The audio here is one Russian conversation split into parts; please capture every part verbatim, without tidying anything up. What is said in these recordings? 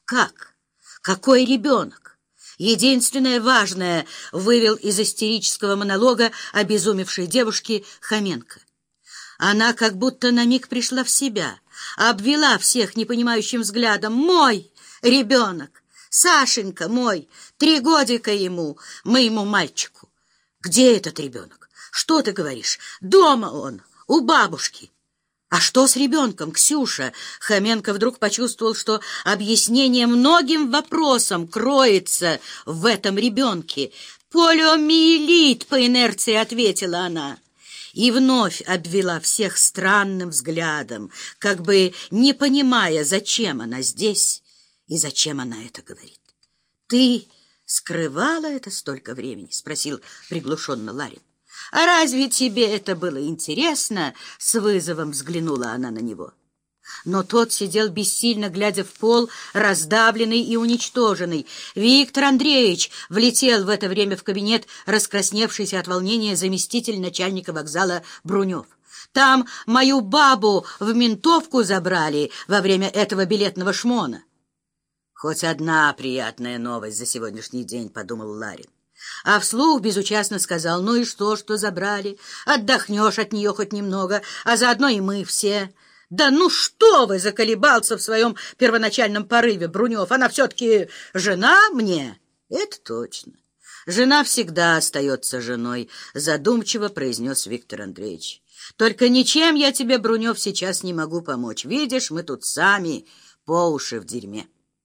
Как? Какой ребенок? Единственное важное вывел из истерического монолога обезумевшей девушки Хоменко. Она как будто на миг пришла в себя, обвела всех непонимающим взглядом. «Мой ребенок! Сашенька мой! Три годика ему, моему мальчику! Где этот ребенок? Что ты говоришь? Дома он, у бабушки!» «А что с ребенком, Ксюша?» Хоменко вдруг почувствовал, что объяснение многим вопросам кроется в этом ребенке. «Полиомиелит», — по инерции ответила она. И вновь обвела всех странным взглядом, как бы не понимая, зачем она здесь и зачем она это говорит. «Ты скрывала это столько времени?» — спросил приглушенно Ларин. «А разве тебе это было интересно?» — с вызовом взглянула она на него. Но тот сидел бессильно, глядя в пол, раздавленный и уничтоженный. Виктор Андреевич влетел в это время в кабинет, раскрасневшийся от волнения заместитель начальника вокзала Брунев. «Там мою бабу в ментовку забрали во время этого билетного шмона». «Хоть одна приятная новость за сегодняшний день», — подумал Ларин. А вслух безучастно сказал: «Ну и что, что забрали? Отдохнешь от нее хоть немного, а заодно и мы все». «Да ну что вы!» — заколебался в своем первоначальном порыве Брунев. «Она все-таки жена мне?» «Это точно. Жена всегда остается женой», — задумчиво произнес Виктор Андреевич. «Только ничем я тебе, Брунев, сейчас не могу помочь. Видишь, мы тут сами по уши в дерьме».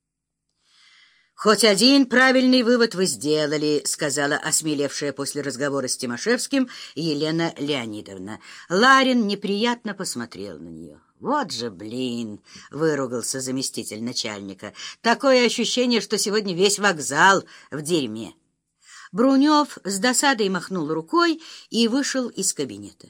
«Хоть один правильный вывод вы сделали», — сказала осмелевшая после разговора с Тимошевским Елена Леонидовна. Ларин неприятно посмотрел на нее. «Вот же, блин!» — выругался заместитель начальника. «Такое ощущение, что сегодня весь вокзал в дерьме». Брунев с досадой махнул рукой и вышел из кабинета.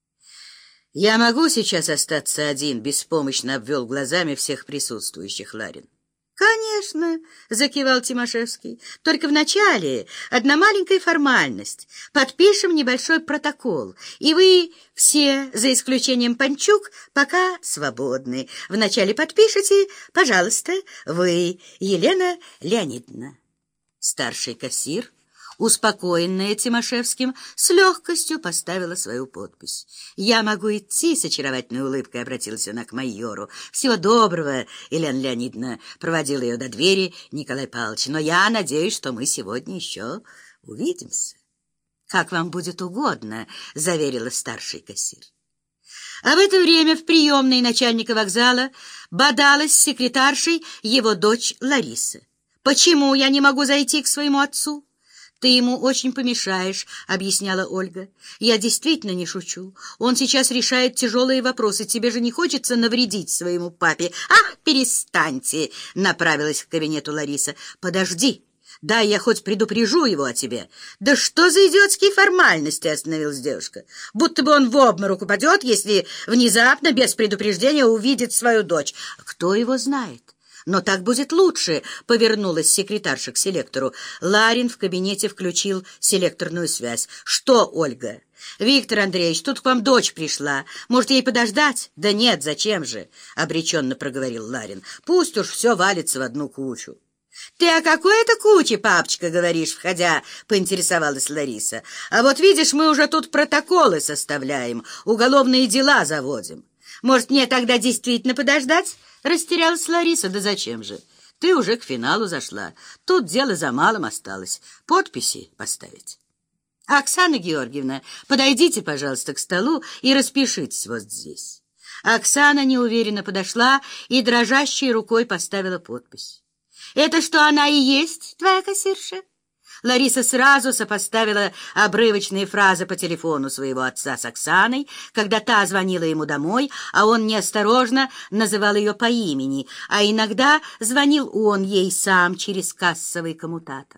«Я могу сейчас остаться один?» — беспомощно обвел глазами всех присутствующих Ларин. «Конечно», — закивал Тимошевский. «Только вначале одна маленькая формальность. Подпишем небольшой протокол, и вы все, за исключением Панчук, пока свободны. Вначале подпишите, пожалуйста, вы, Елена Леонидовна». Старший кассир, успокоенная Тимошевским, с легкостью поставила свою подпись. «Я могу идти?» — с очаровательной улыбкой обратилась она к майору. «Всего доброго, Елена Леонидовна», — проводил ее до двери Николай Павлович. «Но я надеюсь, что мы сегодня еще увидимся». «Как вам будет угодно», — заверила старший кассир. А в это время в приемной начальника вокзала бодалась с секретаршей его дочь Лариса. «Почему я не могу зайти к своему отцу?» «Ты ему очень помешаешь», — объясняла Ольга. «Я действительно не шучу. Он сейчас решает тяжелые вопросы. Тебе же не хочется навредить своему папе?» «Ах, перестаньте!» — направилась к кабинету Лариса. «Подожди, дай я хоть предупрежу его о тебе». «Да что за идиотские формальности?» — остановилась девушка. «Будто бы он в обморок упадет, если внезапно, без предупреждения, увидит свою дочь. Кто его знает? Но так будет лучше», — повернулась секретарша к селектору. Ларин в кабинете включил селекторную связь. «Что, Ольга?» «Виктор Андреевич, тут к вам дочь пришла. Может, ей подождать?» «Да нет, зачем же?» — обреченно проговорил Ларин. «Пусть уж все валится в одну кучу». «Ты о какой это куче, папочка, говоришь, входя?» — поинтересовалась Лариса. «А вот видишь, мы уже тут протоколы составляем, уголовные дела заводим. Может, мне тогда действительно подождать?» Растерялась Лариса. «Да зачем же? Ты уже к финалу зашла. Тут дело за малым осталось. Подписи поставить». «Оксана Георгиевна, подойдите, пожалуйста, к столу и распишитесь вот здесь». Оксана неуверенно подошла и дрожащей рукой поставила подпись. «Это что, она и есть, твоя кассирша?» Лариса сразу сопоставила обрывочные фразы по телефону своего отца с Оксаной, когда та звонила ему домой, а он неосторожно называл ее по имени, а иногда звонил он ей сам через кассовый коммутатор.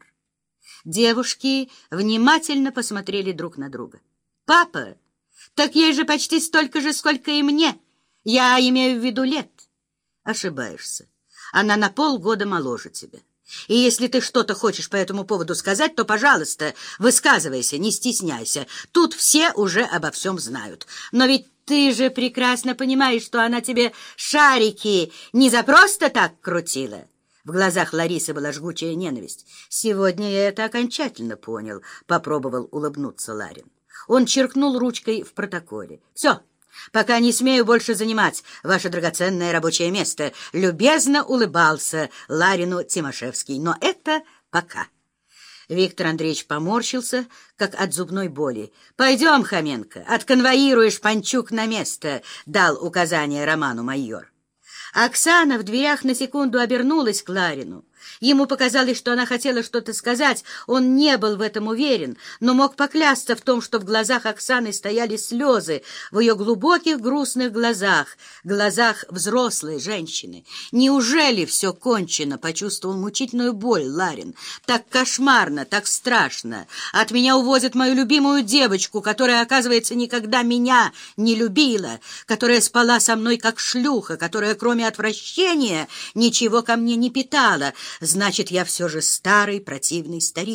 Девушки внимательно посмотрели друг на друга. «Папа, так ей же почти столько же, сколько и мне. Я имею в виду лет». «Ошибаешься. Она на полгода моложе тебя. И если ты что-то хочешь по этому поводу сказать, то, пожалуйста, высказывайся, не стесняйся. Тут все уже обо всем знают. Но ведь ты же прекрасно понимаешь, что она тебе шарики не за просто так крутила. В глазах Ларисы была жгучая ненависть. «Сегодня я это окончательно понял», — попробовал улыбнуться Ларин. Он черкнул ручкой в протоколе. «Все, пока не смею больше занимать ваше драгоценное рабочее место», — любезно улыбался Ларину Тимошевский. «Но это пока». Виктор Андреевич поморщился, как от зубной боли. «Пойдем, Хоменко, отконвоируешь Панчук на место», — дал указание Роману майор. Оксана в дверях на секунду обернулась к Ларину. Ему показалось, что она хотела что-то сказать. Он не был в этом уверен, но мог поклясться в том, что в глазах Оксаны стояли слезы, в ее глубоких грустных глазах, глазах взрослой женщины. «Неужели все кончено?» — почувствовал мучительную боль Ларин. «Так кошмарно, так страшно. От меня увозят мою любимую девочку, которая, оказывается, никогда меня не любила, которая спала со мной как шлюха, которая, кроме отвращения, ничего ко мне не питала. Значит, я все же старый противный старик».